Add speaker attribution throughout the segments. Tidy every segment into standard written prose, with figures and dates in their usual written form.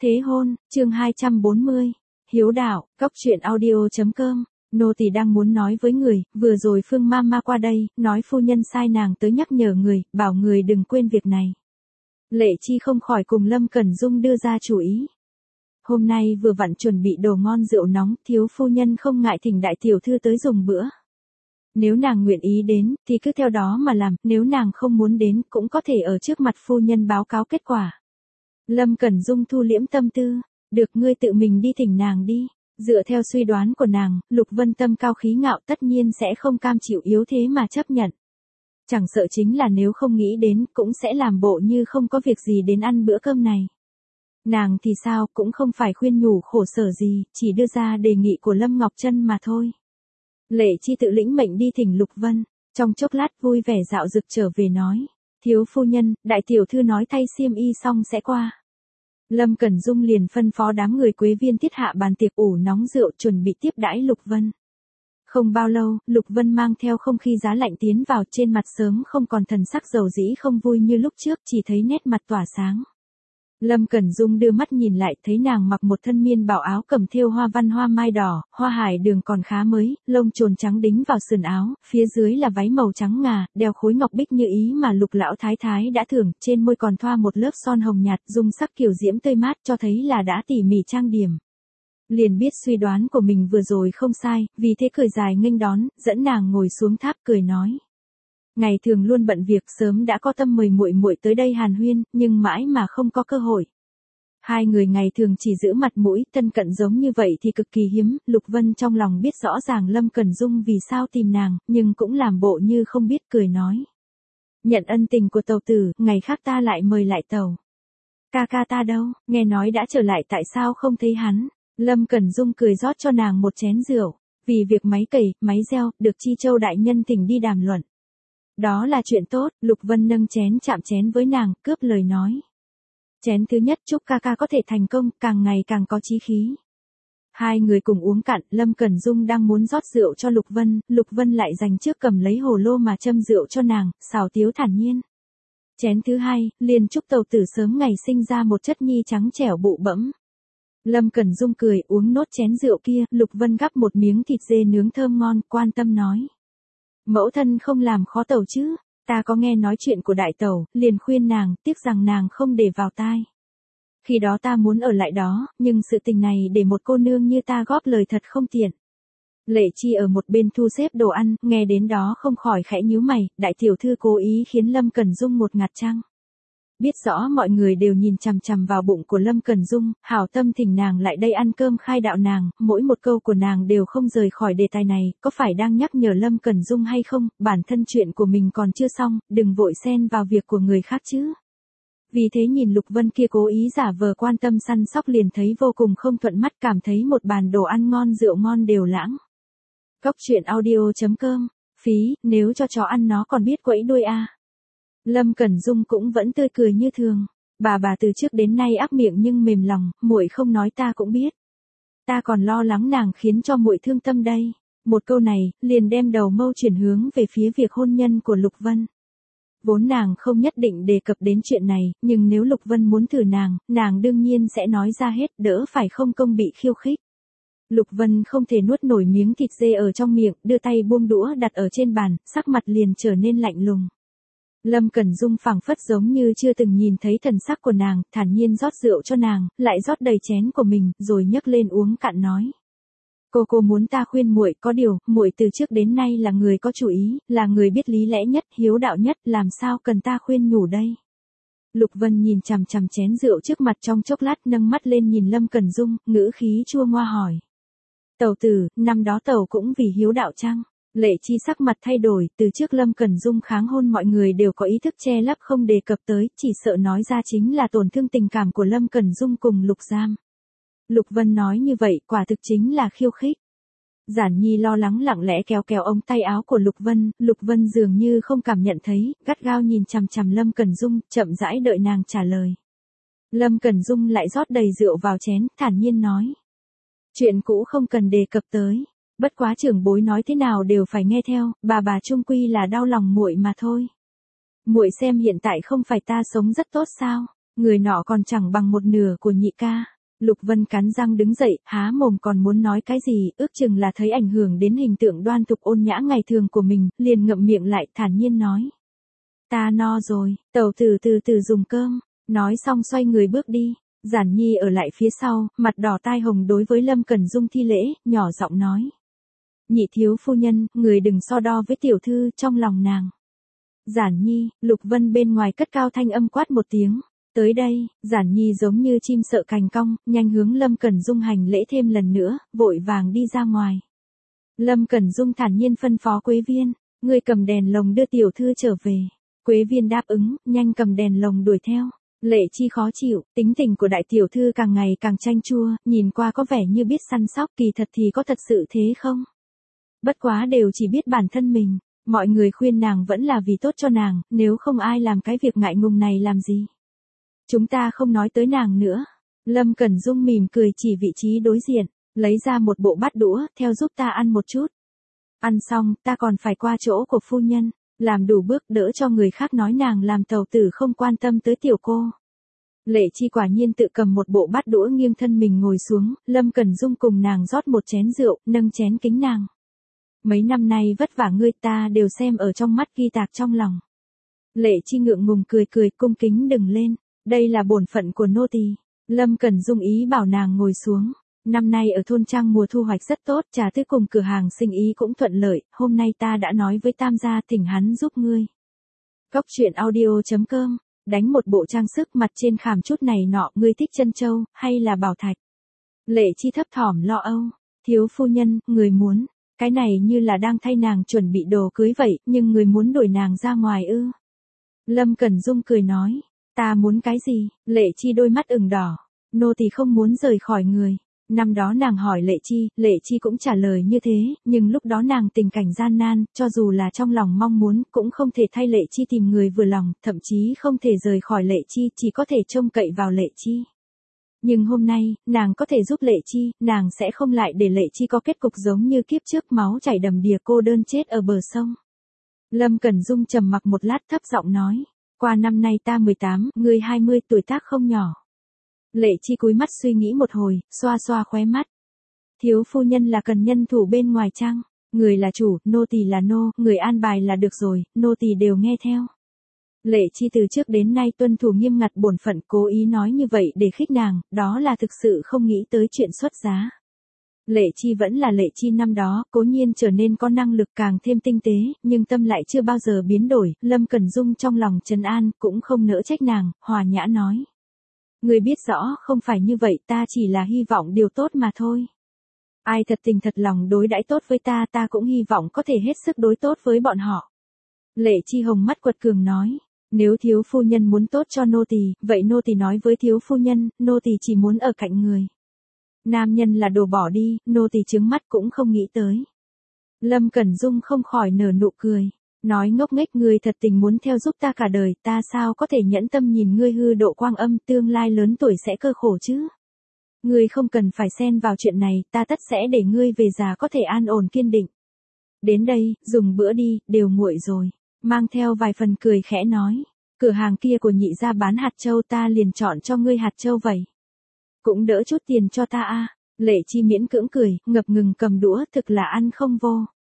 Speaker 1: Thế hôn, chương 240. Hiếu đạo, Cóc truyện audio.com. Nô tỳ đang muốn nói với người, vừa rồi Phương Mama qua đây, nói phu nhân sai nàng tới nhắc nhở người, bảo người đừng quên việc này. Lệ Chi không khỏi cùng Lâm Cẩn Dung đưa ra chủ ý. Hôm nay vừa vặn chuẩn bị đồ ngon rượu nóng, thiếu phu nhân không ngại thỉnh đại tiểu thư tới dùng bữa. Nếu nàng nguyện ý đến, thì cứ theo đó mà làm, nếu nàng không muốn đến, cũng có thể ở trước mặt phu nhân báo cáo kết quả. Lâm Cẩn Dung thu liễm tâm tư, được ngươi tự mình đi thỉnh nàng đi. Dựa theo suy đoán của nàng, Lục Vân tâm cao khí ngạo tất nhiên sẽ không cam chịu yếu thế mà chấp nhận. Chẳng sợ chính là nếu không nghĩ đến, cũng sẽ làm bộ như không có việc gì đến ăn bữa cơm này. Nàng thì sao, cũng không phải khuyên nhủ khổ sở gì, chỉ đưa ra đề nghị của Lâm Ngọc Trân mà thôi. Lệ Chi tự lĩnh mệnh đi thỉnh Lục Vân, trong chốc lát vui vẻ dạo dực trở về nói. Thiếu phu nhân, đại tiểu thư nói thay xiêm y xong sẽ qua. Lâm Cẩn Dung liền phân phó đám người Quế Viên thiết hạ bàn tiệc ủ nóng rượu chuẩn bị tiếp đãi Lục Vân. Không bao lâu, Lục Vân mang theo không khí giá lạnh tiến vào, trên mặt sớm không còn thần sắc dầu dĩ không vui như lúc trước, chỉ thấy nét mặt tỏa sáng. Lâm Cẩn Dung đưa mắt nhìn lại, thấy nàng mặc một thân miên bảo áo cầm thêu hoa văn hoa mai đỏ, hoa hải đường còn khá mới, lông chồn trắng đính vào sườn áo, phía dưới là váy màu trắng ngà, đeo khối ngọc bích như ý mà Lục lão thái thái đã thưởng, trên môi còn thoa một lớp son hồng nhạt, dung sắc kiều diễm tươi mát, cho thấy là đã tỉ mỉ trang điểm. Liền biết suy đoán của mình vừa rồi không sai, vì thế cười dài nghênh đón, dẫn nàng ngồi xuống tháp cười nói. Ngày thường luôn bận việc, sớm đã có tâm mời muội muội tới đây hàn huyên, nhưng mãi mà không có cơ hội. Hai người ngày thường chỉ giữ mặt mũi, thân cận giống như vậy thì cực kỳ hiếm, Lục Vân trong lòng biết rõ ràng Lâm Cẩn Dung vì sao tìm nàng, nhưng cũng làm bộ như không biết cười nói. Nhận ân tình của tàu tử, ngày khác ta lại mời lại tàu. Ca ca ta đâu, nghe nói đã trở lại tại sao không thấy hắn. Lâm Cẩn Dung cười rót cho nàng một chén rượu, vì việc máy cày, máy gieo, được Chi Châu đại nhân thỉnh đi đàm luận. Đó là chuyện tốt, Lục Vân nâng chén chạm chén với nàng, cướp lời nói. Chén thứ nhất chúc ca ca có thể thành công, càng ngày càng có chí khí. Hai người cùng uống cạn, Lâm Cẩn Dung đang muốn rót rượu cho Lục Vân lại dành trước cầm lấy hồ lô mà châm rượu cho nàng, xào tiếu thản nhiên. Chén thứ hai, liền chúc tàu tử sớm ngày sinh ra một chất nhi trắng trẻo bụ bẫm. Lâm Cẩn Dung cười, uống nốt chén rượu kia, Lục Vân gắp một miếng thịt dê nướng thơm ngon, quan tâm nói. Mẫu thân không làm khó tàu chứ, ta có nghe nói chuyện của đại tàu, liền khuyên nàng, tiếc rằng nàng không để vào tai. Khi đó ta muốn ở lại đó, nhưng sự tình này để một cô nương như ta góp lời thật không tiện. Lệ Chi ở một bên thu xếp đồ ăn, nghe đến đó không khỏi khẽ nhíu mày, đại tiểu thư cố ý khiến Lâm Cẩn Dung một ngạt chăng. Biết rõ mọi người đều nhìn chằm chằm vào bụng của Lâm Cẩn Dung, hảo tâm thỉnh nàng lại đây ăn cơm khai đạo nàng, mỗi một câu của nàng đều không rời khỏi đề tài này, có phải đang nhắc nhở Lâm Cẩn Dung hay không, bản thân chuyện của mình còn chưa xong, đừng vội xen vào việc của người khác chứ. Vì thế nhìn Lục Vân kia cố ý giả vờ quan tâm săn sóc liền thấy vô cùng không thuận mắt, cảm thấy một bàn đồ ăn ngon rượu ngon đều lãng. Cóc truyện audio.com, phí, nếu cho chó ăn nó còn biết quẫy đuôi à. Lâm Cẩn Dung cũng vẫn tươi cười như thường, bà từ trước đến nay ác miệng nhưng mềm lòng, muội không nói ta cũng biết. Ta còn lo lắng nàng khiến cho muội thương tâm đây. Một câu này, liền đem đầu mâu chuyển hướng về phía việc hôn nhân của Lục Vân. Vốn nàng không nhất định đề cập đến chuyện này, nhưng nếu Lục Vân muốn thử nàng đương nhiên sẽ nói ra hết, đỡ phải không công bị khiêu khích. Lục Vân không thể nuốt nổi miếng thịt dê ở trong miệng, đưa tay buông đũa đặt ở trên bàn, sắc mặt liền trở nên lạnh lùng. Lâm Cẩn Dung phảng phất giống như chưa từng nhìn thấy thần sắc của nàng, thản nhiên rót rượu cho nàng, lại rót đầy chén của mình, rồi nhấc lên uống cạn nói. Cô muốn ta khuyên muội, có điều, muội từ trước đến nay là người có chủ ý, là người biết lý lẽ nhất, hiếu đạo nhất, làm sao cần ta khuyên nhủ đây. Lục Vân nhìn chằm chằm chén rượu trước mặt trong chốc lát, nâng mắt lên nhìn Lâm Cẩn Dung, ngữ khí chua ngoa hỏi. Tàu tử, năm đó tàu cũng vì hiếu đạo chăng? Lệ Chi sắc mặt thay đổi, từ trước Lâm Cẩn Dung kháng hôn mọi người đều có ý thức che lấp không đề cập tới, chỉ sợ nói ra chính là tổn thương tình cảm của Lâm Cẩn Dung cùng Lục Giam. Lục Vân nói như vậy, quả thực chính là khiêu khích. Giản Nhi lo lắng lặng lẽ kéo ống tay áo của Lục Vân dường như không cảm nhận thấy, gắt gao nhìn chằm chằm Lâm Cẩn Dung, chậm rãi đợi nàng trả lời. Lâm Cẩn Dung lại rót đầy rượu vào chén, thản nhiên nói. Chuyện cũ không cần đề cập tới. Bất quá trưởng bối nói thế nào đều phải nghe theo, bà chung quy là đau lòng muội mà thôi. Muội xem hiện tại không phải ta sống rất tốt sao? người nọ còn chẳng bằng một nửa của nhị ca. Lục Vân cắn răng đứng dậy, há mồm còn muốn nói cái gì, ước chừng là thấy ảnh hưởng đến hình tượng đoan tục ôn nhã ngày thường của mình, liền ngậm miệng lại thản nhiên nói. Ta no rồi, tẩu tử từ từ dùng cơm, nói xong xoay người bước đi. Giản Nhi ở lại phía sau, mặt đỏ tai hồng đối với Lâm Cẩn Dung thi lễ, nhỏ giọng nói. Nhị thiếu phu nhân, người đừng so đo với tiểu thư trong lòng nàng. Giản Nhi, Lục Vân bên ngoài cất cao thanh âm quát một tiếng. Tới đây, Giản Nhi giống như chim sợ cành cong, nhanh hướng Lâm Cẩn Dung hành lễ thêm lần nữa, vội vàng đi ra ngoài. Lâm Cẩn Dung thản nhiên phân phó Quế Viên, ngươi cầm đèn lồng đưa tiểu thư trở về. Quế Viên đáp ứng, nhanh cầm đèn lồng đuổi theo. Lệ Chi khó chịu, tính tình của đại tiểu thư càng ngày càng chanh chua, nhìn qua có vẻ như biết săn sóc, kỳ thật thì có thật sự thế không? Bất quá đều chỉ biết bản thân mình, mọi người khuyên nàng vẫn là vì tốt cho nàng, nếu không ai làm cái việc ngại ngùng này làm gì. Chúng ta không nói tới nàng nữa. Lâm Cẩn Dung mỉm cười chỉ vị trí đối diện, lấy ra một bộ bát đũa, theo giúp ta ăn một chút. Ăn xong, ta còn phải qua chỗ của phu nhân, làm đủ bước đỡ cho người khác nói nàng làm tàu tử không quan tâm tới tiểu cô. Lệ Chi quả nhiên tự cầm một bộ bát đũa nghiêng thân mình ngồi xuống, Lâm Cẩn Dung cùng nàng rót một chén rượu, nâng chén kính nàng. Mấy năm nay vất vả ngươi ta đều xem ở trong mắt ghi tạc trong lòng. Lệ Chi ngượng ngùng cười cười cung kính đừng lên, đây là bổn phận của nô tỳ. Lâm Cẩn Dung ý bảo nàng ngồi xuống. Năm nay ở thôn trang mùa thu hoạch rất tốt, trà tươi cùng cửa hàng sinh ý cũng thuận lợi, hôm nay ta đã nói với Tam gia thỉnh hắn giúp ngươi. Cốc truyện audio.com, đánh một bộ trang sức mặt trên khảm chút này nọ, ngươi thích chân châu, hay là bảo thạch? Lệ Chi thấp thỏm lo âu, thiếu phu nhân, người muốn, cái này như là đang thay nàng chuẩn bị đồ cưới vậy, nhưng người muốn đuổi nàng ra ngoài ư? Lâm Cẩn Dung cười nói, ta muốn cái gì? Lệ Chi đôi mắt ửng đỏ, nô tỳ không muốn rời khỏi người. Năm đó nàng hỏi Lệ Chi cũng trả lời như thế, nhưng lúc đó nàng tình cảnh gian nan, cho dù là trong lòng mong muốn, cũng không thể thay Lệ Chi tìm người vừa lòng, thậm chí không thể rời khỏi Lệ Chi, chỉ có thể trông cậy vào Lệ Chi. Nhưng hôm nay, nàng có thể giúp Lệ Chi, nàng sẽ không lại để Lệ Chi có kết cục giống như kiếp trước máu chảy đầm đìa cô đơn chết ở bờ sông. Lâm Cẩn Dung trầm mặc một lát thấp giọng nói, qua năm nay ta 18, ngươi 20 tuổi tác không nhỏ. Lệ Chi cúi mắt suy nghĩ một hồi, xoa xoa khóe mắt. Thiếu phu nhân là cần nhân thủ bên ngoài chăng? Người là chủ, nô tỳ là nô, người an bài là được rồi, nô tỳ đều nghe theo. Lệ Chi từ trước đến nay tuân thủ nghiêm ngặt bổn phận, cố ý nói như vậy để khích nàng, đó là thực sự không nghĩ tới chuyện xuất giá. Lệ Chi vẫn là Lệ Chi năm đó, cố nhiên trở nên có năng lực càng thêm tinh tế, nhưng tâm lại chưa bao giờ biến đổi, Lâm Cẩn Dung trong lòng trấn an, cũng không nỡ trách nàng, hòa nhã nói. Người biết rõ không phải như vậy, ta chỉ là hy vọng điều tốt mà thôi. Ai thật tình thật lòng đối đãi tốt với ta, ta cũng hy vọng có thể hết sức đối tốt với bọn họ. Lệ Chi hồng mắt quật cường nói, nếu thiếu phu nhân muốn tốt cho nô tỳ, vậy nô tỳ nói với thiếu phu nhân, nô tỳ chỉ muốn ở cạnh người. Nam nhân là đồ bỏ đi, nô tỳ trướng mắt cũng không nghĩ tới. Lâm Cẩn Dung không khỏi nở nụ cười. Nói ngốc nghếch, ngươi thật tình muốn theo giúp ta cả đời, ta sao có thể nhẫn tâm nhìn ngươi hư độ quang âm, tương lai lớn tuổi sẽ cơ khổ chứ. Ngươi không cần phải xen vào chuyện này, ta tất sẽ để ngươi về già có thể an ổn kiên định. Đến đây, dùng bữa đi, đều nguội rồi. Mang theo vài phần cười khẽ nói, cửa hàng kia của nhị gia bán hạt châu, ta liền chọn cho ngươi hạt châu vậy. Cũng đỡ chút tiền cho ta a. Lệ Chi miễn cưỡng cười, ngập ngừng cầm đũa, thực là ăn không vô.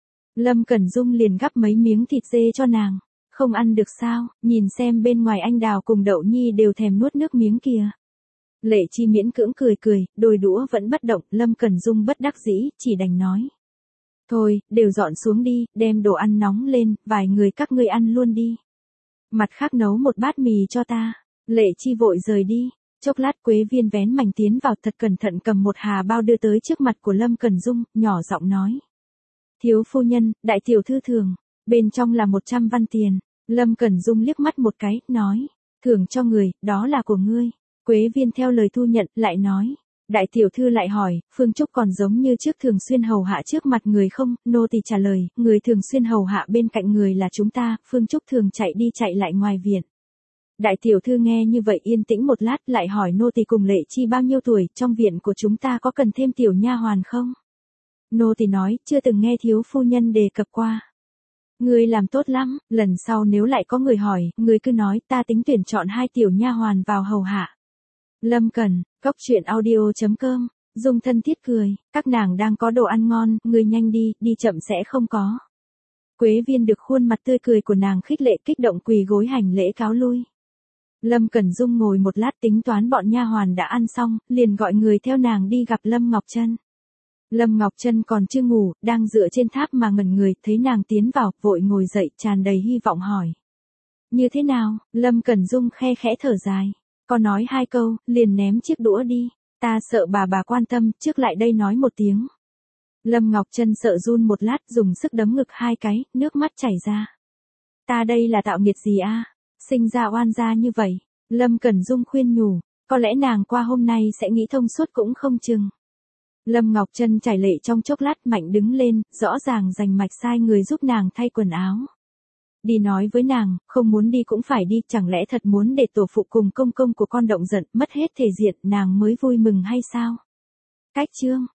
Speaker 1: Lâm Cẩn Dung liền gắp mấy miếng thịt dê cho nàng. Không ăn được sao, nhìn xem bên ngoài anh Đào cùng Đậu Nhi đều thèm nuốt nước miếng kìa. Lệ Chi miễn cưỡng cười cười, đôi đũa vẫn bất động, Lâm Cẩn Dung bất đắc dĩ, chỉ đành nói. Thôi, đều dọn xuống đi, đem đồ ăn nóng lên, vài người các ngươi ăn luôn đi. Mặt khác nấu một bát mì cho ta. Lệ Chi vội rời đi. Chốc lát Quế Viên vén mảnh tiến vào thật cẩn thận cầm một hà bao đưa tới trước mặt của Lâm Cẩn Dung, nhỏ giọng nói. Thiếu phu nhân, đại tiểu thư thưởng, bên trong là 100 văn tiền. Lâm Cẩn Dung liếc mắt một cái, nói, thưởng cho người, đó là của ngươi. Quế Viên theo lời thu nhận, lại nói. Đại tiểu thư lại hỏi, Phương Trúc còn giống như trước thường xuyên hầu hạ trước mặt người không? Nô tỳ trả lời, người thường xuyên hầu hạ bên cạnh người là chúng ta, Phương Trúc thường chạy đi chạy lại ngoài viện. Đại tiểu thư nghe như vậy yên tĩnh một lát, lại hỏi nô tỳ cùng Lệ Chi bao nhiêu tuổi, trong viện của chúng ta có cần thêm tiểu nha hoàn không? Nô tỳ nói, chưa từng nghe thiếu phu nhân đề cập qua. Ngươi làm tốt lắm, lần sau nếu lại có người hỏi, ngươi cứ nói ta tính tuyển chọn 2 tiểu nha hoàn vào hầu hạ. Lâm Cẩn, cốc truyện audio.com, Dung thân thiết cười, các nàng đang có đồ ăn ngon, ngươi nhanh đi, đi chậm sẽ không có. Quế Viên được khuôn mặt tươi cười của nàng khích lệ kích động quỳ gối hành lễ cáo lui. Lâm Cẩn Dung ngồi một lát tính toán bọn nha hoàn đã ăn xong, liền gọi người theo nàng đi gặp Lâm Ngọc Trân. Lâm Ngọc Trân còn chưa ngủ, đang dựa trên tháp mà ngẩn người, thấy nàng tiến vào, vội ngồi dậy, tràn đầy hy vọng hỏi. Như thế nào? Lâm Cẩn Dung khe khẽ thở dài. Có nói 2 câu, liền ném chiếc đũa đi. Ta sợ bà quan tâm, trước lại đây nói một tiếng. Lâm Ngọc Trân sợ run một lát, dùng sức đấm ngực 2 cái, nước mắt chảy ra. Ta đây là tạo nghiệt gì a? Sinh ra oan gia như vậy. Lâm Cẩn Dung khuyên nhủ, có lẽ nàng qua hôm nay sẽ nghĩ thông suốt cũng không chừng. Lâm Ngọc Trân chảy lệ trong chốc lát, mạnh đứng lên, rõ ràng rành mạch sai người giúp nàng thay quần áo. Đi nói với nàng, không muốn đi cũng phải đi, chẳng lẽ thật muốn để tổ phụ cùng công công của con động giận, mất hết thể diện, nàng mới vui mừng hay sao? Cách chương